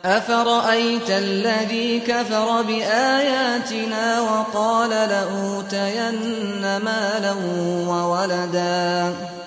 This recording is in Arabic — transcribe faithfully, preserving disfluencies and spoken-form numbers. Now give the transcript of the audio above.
أفرأيت الذي كفر بآياتنا وقال لأوتين مالا وولدا